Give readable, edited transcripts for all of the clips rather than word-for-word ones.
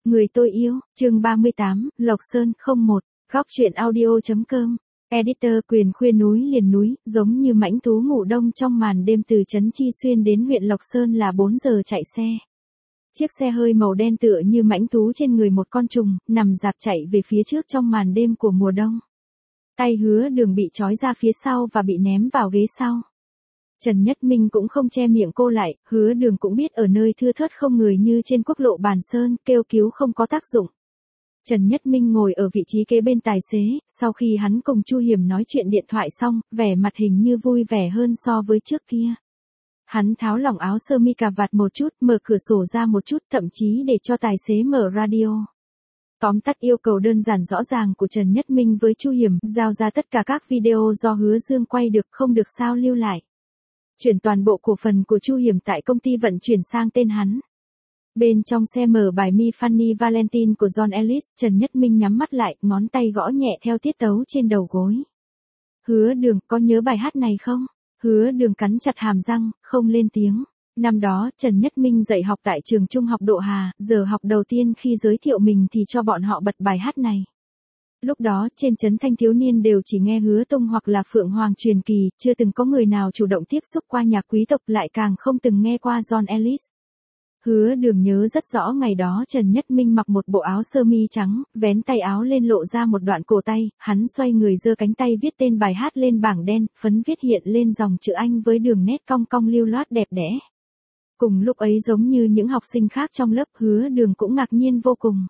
Người tôi yêu, chương 38, Lộc Sơn 01, góc truyện audio.com. Editor Quyền khuya núi liền núi, giống như mãnh thú ngủ đông trong màn đêm từ trấn Chi Xuyên đến huyện Lộc Sơn là 4 giờ chạy xe. Chiếc xe hơi màu đen tựa như mãnh thú trên người một con trùng, nằm dạp chạy về phía trước trong màn đêm của mùa đông. Tay Hứa Đường bị trói ra phía sau và bị ném vào ghế sau. Trần Nhất Minh cũng không che miệng cô lại, Hứa Đường cũng biết ở nơi thưa thớt không người như trên quốc lộ Bàn Sơn, kêu cứu không có tác dụng. Trần Nhất Minh ngồi ở vị trí kế bên tài xế, sau khi hắn cùng Chu Hiểm nói chuyện điện thoại xong, vẻ mặt hình như vui vẻ hơn so với trước kia. Hắn tháo lỏng áo sơ mi cà vạt một chút, mở cửa sổ ra một chút, thậm chí để cho tài xế mở radio. Tóm tắt yêu cầu đơn giản rõ ràng của Trần Nhất Minh với Chu Hiểm, giao ra tất cả các video do Hứa Dương quay được không được sao lưu lại. Chuyển toàn bộ cổ phần của Chu Hiểm tại công ty vận chuyển sang tên hắn. Bên trong xe mở bài Me Funny Valentine của John Ellis, Trần Nhất Minh nhắm mắt lại, ngón tay gõ nhẹ theo tiết tấu trên đầu gối. Hứa Đường, có nhớ bài hát này không? Hứa Đường cắn chặt hàm răng, không lên tiếng. Năm đó, Trần Nhất Minh dạy học tại trường trung học Độ Hà, giờ học đầu tiên khi giới thiệu mình thì cho bọn họ bật bài hát này. Lúc đó, trên trấn thanh thiếu niên đều chỉ nghe Hứa Tông hoặc là Phượng Hoàng truyền kỳ, chưa từng có người nào chủ động tiếp xúc qua nhạc quý tộc, lại càng không từng nghe qua John Ellis. Hứa Đường nhớ rất rõ ngày đó Trần Nhất Minh mặc một bộ áo sơ mi trắng, vén tay áo lên lộ ra một đoạn cổ tay, hắn xoay người giơ cánh tay viết tên bài hát lên bảng đen, phấn viết hiện lên dòng chữ Anh với đường nét cong cong lưu loát đẹp đẽ. Cùng lúc ấy giống như những học sinh khác trong lớp, Hứa Đường cũng ngạc nhiên vô cùng.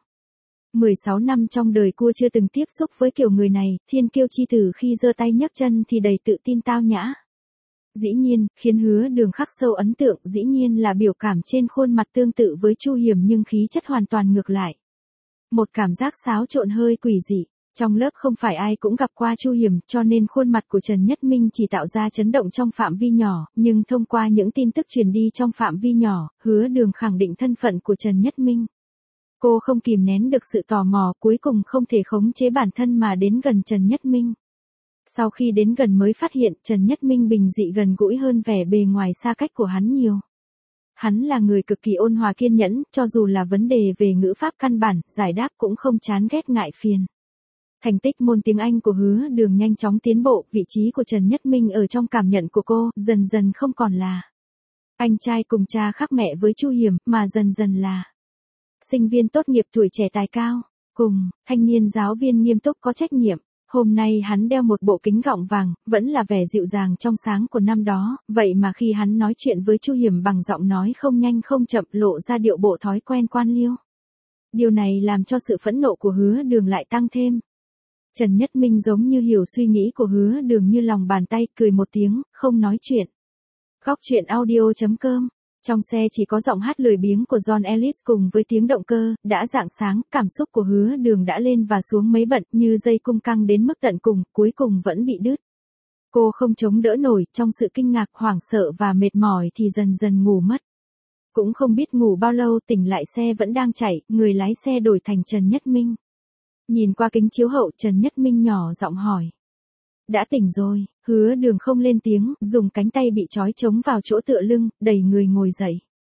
16 năm trong đời cô chưa từng tiếp xúc với kiểu người này, thiên kiêu chi tử khi giơ tay nhấc chân thì đầy tự tin tao nhã. Dĩ nhiên, khiến Hứa Đường khắc sâu ấn tượng, dĩ nhiên là biểu cảm trên khuôn mặt tương tự với Chu Hiểm nhưng khí chất hoàn toàn ngược lại. Một cảm giác xáo trộn hơi quỷ dị. Trong lớp không phải ai cũng gặp qua Chu Hiểm, cho nên khuôn mặt của Trần Nhất Minh chỉ tạo ra chấn động trong phạm vi nhỏ, nhưng thông qua những tin tức truyền đi trong phạm vi nhỏ, Hứa Đường khẳng định thân phận của Trần Nhất Minh. Cô không kìm nén được sự tò mò, cuối cùng không thể khống chế bản thân mà đến gần Trần Nhất Minh. Sau khi đến gần mới phát hiện Trần Nhất Minh bình dị gần gũi hơn vẻ bề ngoài xa cách của hắn nhiều. Hắn là người cực kỳ ôn hòa kiên nhẫn, cho dù là vấn đề về ngữ pháp căn bản, giải đáp cũng không chán ghét ngại phiền. Thành tích môn tiếng Anh của Hứa Đường nhanh chóng tiến bộ, vị trí của Trần Nhất Minh ở trong cảm nhận của cô, dần dần không còn là anh trai cùng cha khác mẹ với Chu Hiểm, mà dần dần là sinh viên tốt nghiệp tuổi trẻ tài cao, cùng thanh niên giáo viên nghiêm túc có trách nhiệm. Hôm nay hắn đeo một bộ kính gọng vàng, vẫn là vẻ dịu dàng trong sáng của năm đó, vậy mà khi hắn nói chuyện với Chu Hiểm bằng giọng nói không nhanh không chậm, lộ ra điệu bộ thói quen quan liêu. Điều này làm cho sự phẫn nộ của Hứa Đường lại tăng thêm. Trần Nhất Minh giống như hiểu suy nghĩ của Hứa Đường như lòng bàn tay, cười một tiếng, không nói chuyện. Góc truyện audio.com. Trong xe chỉ có giọng hát lười biếng của John Ellis cùng với tiếng động cơ, đã rạng sáng, cảm xúc của Hứa Đường đã lên và xuống mấy bận, như dây cung căng đến mức tận cùng, cuối cùng vẫn bị đứt. Cô không chống đỡ nổi, trong sự kinh ngạc, hoảng sợ và mệt mỏi thì dần dần ngủ mất. Cũng không biết ngủ bao lâu, tỉnh lại xe vẫn đang chạy, người lái xe đổi thành Trần Nhất Minh. Nhìn qua kính chiếu hậu, Trần Nhất Minh nhỏ giọng hỏi. Đã tỉnh rồi, Hứa Đường không lên tiếng, dùng cánh tay bị trói chống vào chỗ tựa lưng, đẩy người ngồi dậy.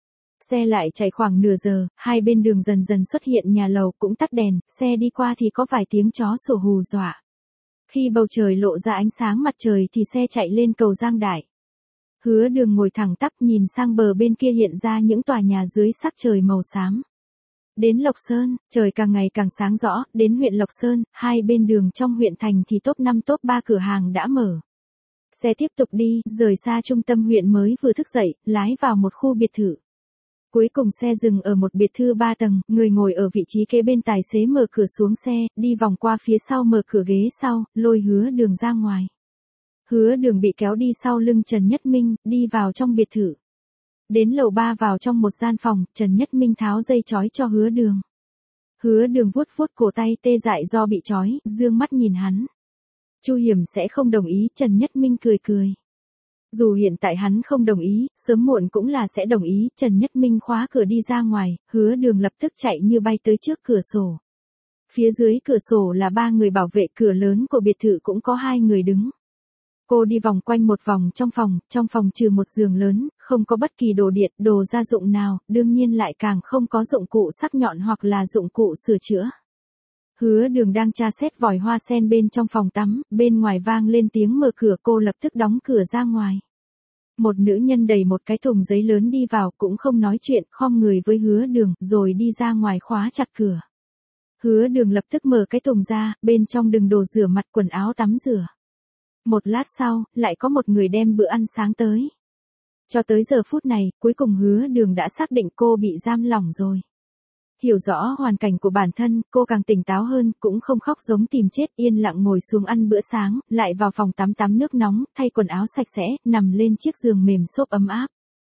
Xe lại chạy khoảng nửa giờ, hai bên đường dần dần xuất hiện nhà lầu, cũng tắt đèn, xe đi qua thì có vài tiếng chó sủa hù dọa. Khi bầu trời lộ ra ánh sáng mặt trời thì xe chạy lên cầu Giang Đại. Hứa Đường ngồi thẳng tắp nhìn sang bờ bên kia hiện ra những tòa nhà dưới sắc trời màu xám. Đến Lộc Sơn, trời càng ngày càng sáng rõ, đến huyện Lộc Sơn, hai bên đường trong huyện thành thì top 5 top 3 cửa hàng đã mở. Xe tiếp tục đi, rời xa trung tâm huyện mới vừa thức dậy, lái vào một khu biệt thự. Cuối cùng xe dừng ở một biệt thự 3 tầng, người ngồi ở vị trí kế bên tài xế mở cửa xuống xe, đi vòng qua phía sau mở cửa ghế sau, lôi Hứa Đường ra ngoài. Hứa Đường bị kéo đi sau lưng Trần Nhất Minh, đi vào trong biệt thự. Đến lầu 3 vào trong một gian phòng, Trần Nhất Minh tháo dây trói cho Hứa Đường. Hứa Đường vuốt vuốt cổ tay tê dại do bị trói, dương mắt nhìn hắn. Chu Hiểm sẽ không đồng ý, Trần Nhất Minh cười cười. Dù hiện tại hắn không đồng ý, sớm muộn cũng là sẽ đồng ý, Trần Nhất Minh khóa cửa đi ra ngoài, Hứa Đường lập tức chạy như bay tới trước cửa sổ. Phía dưới cửa sổ là 3 người bảo vệ, cửa lớn của biệt thự cũng có 2 người đứng. Cô đi vòng quanh một vòng trong phòng trừ một giường lớn, không có bất kỳ đồ điện, đồ gia dụng nào, đương nhiên lại càng không có dụng cụ sắc nhọn hoặc là dụng cụ sửa chữa. Hứa Đường đang tra xét vòi hoa sen bên trong phòng tắm, bên ngoài vang lên tiếng mở cửa, cô lập tức đóng cửa ra ngoài. Một nữ nhân đẩy một cái thùng giấy lớn đi vào, cũng không nói chuyện, khom người với Hứa Đường, rồi đi ra ngoài khóa chặt cửa. Hứa Đường lập tức mở cái thùng ra, bên trong đựng đồ rửa mặt, quần áo tắm rửa. Một lát sau, lại có một người đem bữa ăn sáng tới. Cho tới giờ phút này, cuối cùng Hứa Đường đã xác định cô bị giam lỏng rồi. Hiểu rõ hoàn cảnh của bản thân, cô càng tỉnh táo hơn, cũng không khóc giống tìm chết, yên lặng ngồi xuống ăn bữa sáng, lại vào phòng tắm tắm nước nóng, thay quần áo sạch sẽ, nằm lên chiếc giường mềm xốp ấm áp.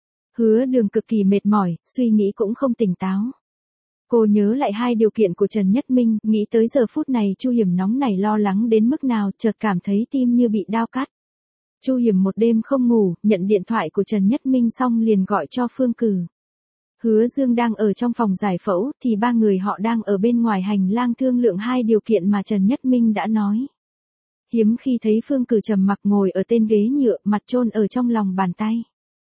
Hứa Đường cực kỳ mệt mỏi, suy nghĩ cũng không tỉnh táo. Cô nhớ lại hai điều kiện của Trần Nhất Minh, nghĩ tới giờ phút này Chu Hiểm nóng nảy lo lắng đến mức nào, chợt cảm thấy tim như bị đao cắt. Chu Hiểm một đêm không ngủ, nhận điện thoại của Trần Nhất Minh xong liền gọi cho Phương Cử. Hứa Dương đang ở trong phòng giải phẫu, thì ba người họ đang ở bên ngoài hành lang thương lượng hai điều kiện mà Trần Nhất Minh đã nói. Hiếm khi thấy Phương Cử trầm mặc ngồi ở tên ghế nhựa, mặt chôn ở trong lòng bàn tay.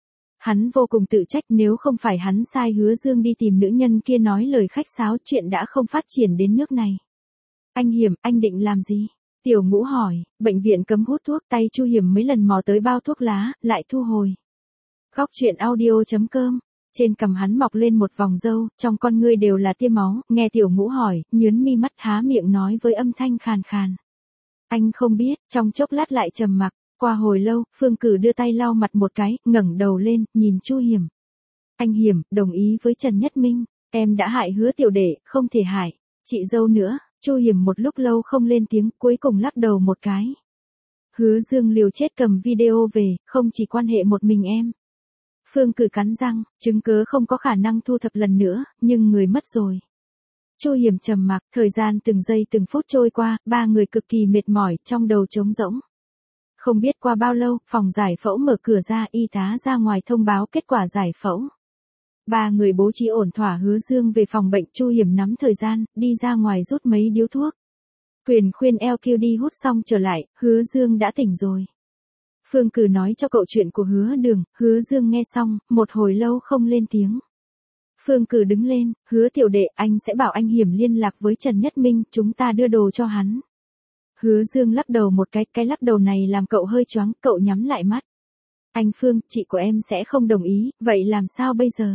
Hắn vô cùng tự trách, nếu không phải hắn sai Hứa Dương đi tìm nữ nhân kia nói lời khách sáo, chuyện đã không phát triển đến nước này. Anh Hiểm, anh định làm gì? Tiểu Ngũ hỏi. Bệnh viện cấm hút thuốc, tay Chu Hiểm mấy lần mò tới bao thuốc lá, lại thu hồi. Góc truyện audio.com. Trên cằm hắn mọc lên một vòng râu, trong con ngươi đều là tia máu, nghe Tiểu Ngũ hỏi, nhướng mi mắt há miệng nói với âm thanh khàn khàn. Anh không biết, trong chốc lát lại trầm mặc. Qua hồi lâu, Phương Cử đưa tay lau mặt một cái, ngẩng đầu lên, nhìn Chu Hiểm. Anh Hiểm, đồng ý với Trần Nhất Minh, em đã hại Hứa tiểu đệ, không thể hại chị dâu nữa. Chu Hiểm một lúc lâu không lên tiếng, cuối cùng lắc đầu một cái. Hứa Dương liều chết cầm video về, không chỉ quan hệ một mình em. Phương Cử cắn răng, chứng cớ không có khả năng thu thập lần nữa, nhưng người mất rồi. Chu Hiểm trầm mặc, thời gian từng giây từng phút trôi qua, ba người cực kỳ mệt mỏi, trong đầu trống rỗng. Không biết qua bao lâu, phòng giải phẫu mở cửa ra, y tá ra ngoài thông báo kết quả giải phẫu. Ba người bố trí ổn thỏa, Hứa Dương về phòng bệnh, Chu Hiểm nắm thời gian, đi ra ngoài rút mấy điếu thuốc. Quyền khuyên LQ đi hút xong trở lại, Hứa Dương đã tỉnh rồi. Phương Cử nói cho cậu chuyện của Hứa Đường, Hứa Dương nghe xong, một hồi lâu không lên tiếng. Phương Cử đứng lên, Hứa tiểu đệ, anh sẽ bảo anh Hiểm liên lạc với Trần Nhất Minh, chúng ta đưa đồ cho hắn. Hứa Dương lắc đầu một cái lắc đầu này làm cậu hơi choáng, cậu nhắm lại mắt. Anh Phương, chị của em sẽ không đồng ý, vậy làm sao bây giờ?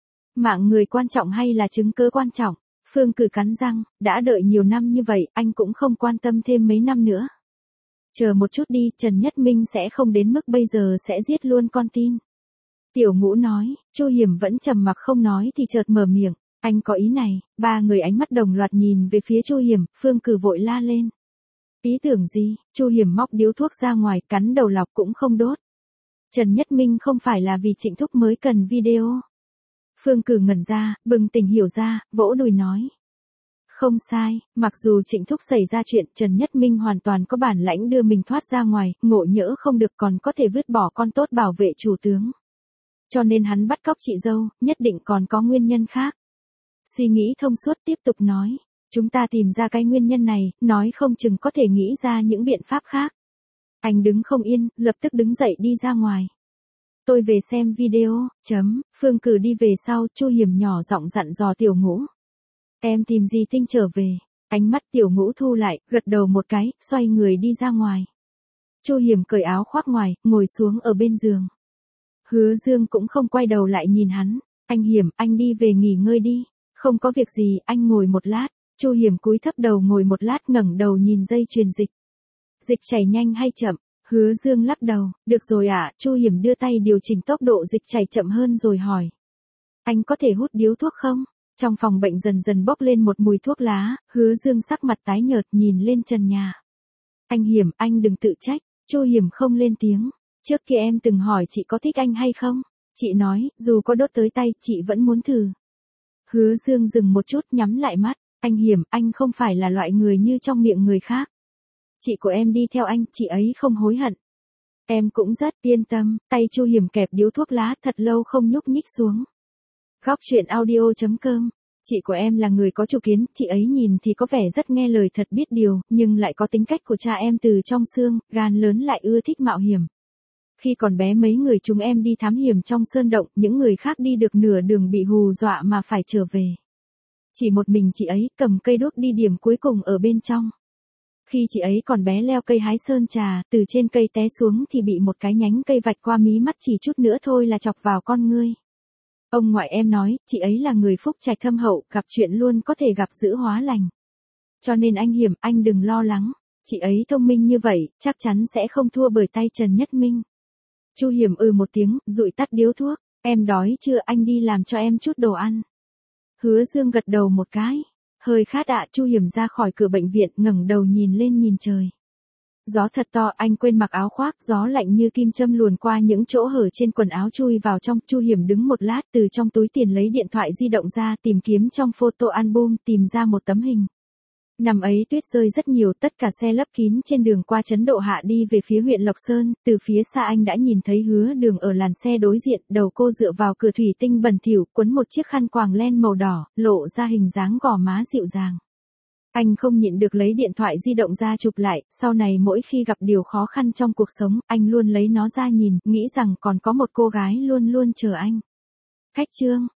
Mạng người quan trọng hay là chứng cứ quan trọng? Phương Cử cắn răng, đã đợi nhiều năm như vậy, anh cũng không quan tâm thêm mấy năm nữa. Chờ một chút đi, Trần Nhất Minh sẽ không đến mức bây giờ sẽ giết luôn con tin. Tiểu Ngũ nói, Chu Hiểm vẫn trầm mặc không nói thì chợt mở miệng, anh có ý này. Ba người ánh mắt đồng loạt nhìn về phía Chu Hiểm, Phương Cử vội la lên. Ý tưởng gì? Chu Hiểm móc điếu thuốc ra ngoài, cắn đầu lọc cũng không đốt. Trần Nhất Minh không phải là vì Trịnh Thúc mới cần video. Phương Cử ngẩn ra, bừng tỉnh hiểu ra, vỗ đùi nói. Không sai, mặc dù Trịnh Thúc xảy ra chuyện, Trần Nhất Minh hoàn toàn có bản lãnh đưa mình thoát ra ngoài, ngộ nhỡ không được còn có thể vứt bỏ con tốt bảo vệ chủ tướng. Cho nên hắn bắt cóc chị dâu, nhất định còn có nguyên nhân khác. Suy nghĩ thông suốt tiếp tục nói. Chúng ta tìm ra cái nguyên nhân này, nói không chừng có thể nghĩ ra những biện pháp khác. Anh đứng không yên, lập tức đứng dậy đi ra ngoài. Tôi về xem video, Phương Cử đi về sau, Chu Hiểm nhỏ giọng dặn dò Tiểu Ngũ. Em tìm gì Tinh trở về. Ánh mắt Tiểu Ngũ thu lại, gật đầu một cái, xoay người đi ra ngoài. Chu Hiểm cởi áo khoác ngoài, ngồi xuống ở bên giường. Hứa Dương cũng không quay đầu lại nhìn hắn. Anh Hiểm, anh đi về nghỉ ngơi đi. Không có việc gì, anh ngồi một lát. Chu Hiểm cúi thấp đầu ngồi một lát, ngẩng đầu nhìn dây truyền dịch. Dịch chảy nhanh hay chậm? Hứa Dương lắc đầu, được rồi ạ. Chu Hiểm đưa tay điều chỉnh tốc độ dịch chảy chậm hơn rồi hỏi. Anh có thể hút điếu thuốc không? Trong phòng bệnh dần dần bốc lên một mùi thuốc lá, Hứa Dương sắc mặt tái nhợt nhìn lên trần nhà. Anh Hiểm, anh đừng tự trách. Chu Hiểm không lên tiếng. Trước kia em từng hỏi chị có thích anh hay không? Chị nói, dù có đốt tới tay, chị vẫn muốn thử. Hứa Dương dừng một chút, nhắm lại mắt. Anh Hiểm, anh không phải là loại người như trong miệng người khác. Chị của em đi theo anh, chị ấy không hối hận. Em cũng rất yên tâm. Tay Chu Hiểm kẹp điếu thuốc lá thật lâu không nhúc nhích xuống. Góc truyện audio.com Chị của em là người có chủ kiến, chị ấy nhìn thì có vẻ rất nghe lời thật biết điều, nhưng lại có tính cách của cha em từ trong xương, gan lớn lại ưa thích mạo hiểm. Khi còn bé mấy người chúng em đi thám hiểm trong sơn động, những người khác đi được nửa đường bị hù dọa mà phải trở về. Chỉ một mình chị ấy cầm cây đuốc đi điểm cuối cùng ở bên trong. Khi chị ấy còn bé leo cây hái sơn trà, từ trên cây té xuống thì bị một cái nhánh cây vạch qua mí mắt, chỉ chút nữa thôi là chọc vào con ngươi. Ông ngoại em nói, chị ấy là người phúc trạch thâm hậu, gặp chuyện luôn có thể gặp dữ hóa lành. Cho nên anh Hiểm, anh đừng lo lắng. Chị ấy thông minh như vậy, chắc chắn sẽ không thua bởi tay Trần Nhất Minh. Chu Hiểm một tiếng, dụi tắt điếu thuốc. Em đói chưa, anh đi làm cho em chút đồ ăn. Hứa Dương gật đầu một cái. Hơi khát ạ. Chu Hiểm ra khỏi cửa bệnh viện, ngẩng đầu nhìn lên nhìn trời. Gió thật to, anh quên mặc áo khoác, gió lạnh như kim châm luồn qua những chỗ hở trên quần áo chui vào trong. Chu Hiểm đứng một lát, từ trong túi tiền lấy điện thoại di động ra, tìm kiếm trong photo album, tìm ra một tấm hình. Năm ấy tuyết rơi rất nhiều, tất cả xe lấp kín trên đường qua trấn Độ Hạ đi về phía huyện Lộc Sơn, từ phía xa anh đã nhìn thấy Hứa Đường ở làn xe đối diện, đầu cô dựa vào cửa thủy tinh bẩn thỉu, quấn một chiếc khăn quàng len màu đỏ, lộ ra hình dáng gò má dịu dàng. Anh không nhịn được lấy điện thoại di động ra chụp lại, sau này mỗi khi gặp điều khó khăn trong cuộc sống, anh luôn lấy nó ra nhìn, nghĩ rằng còn có một cô gái luôn luôn chờ anh. Khách chương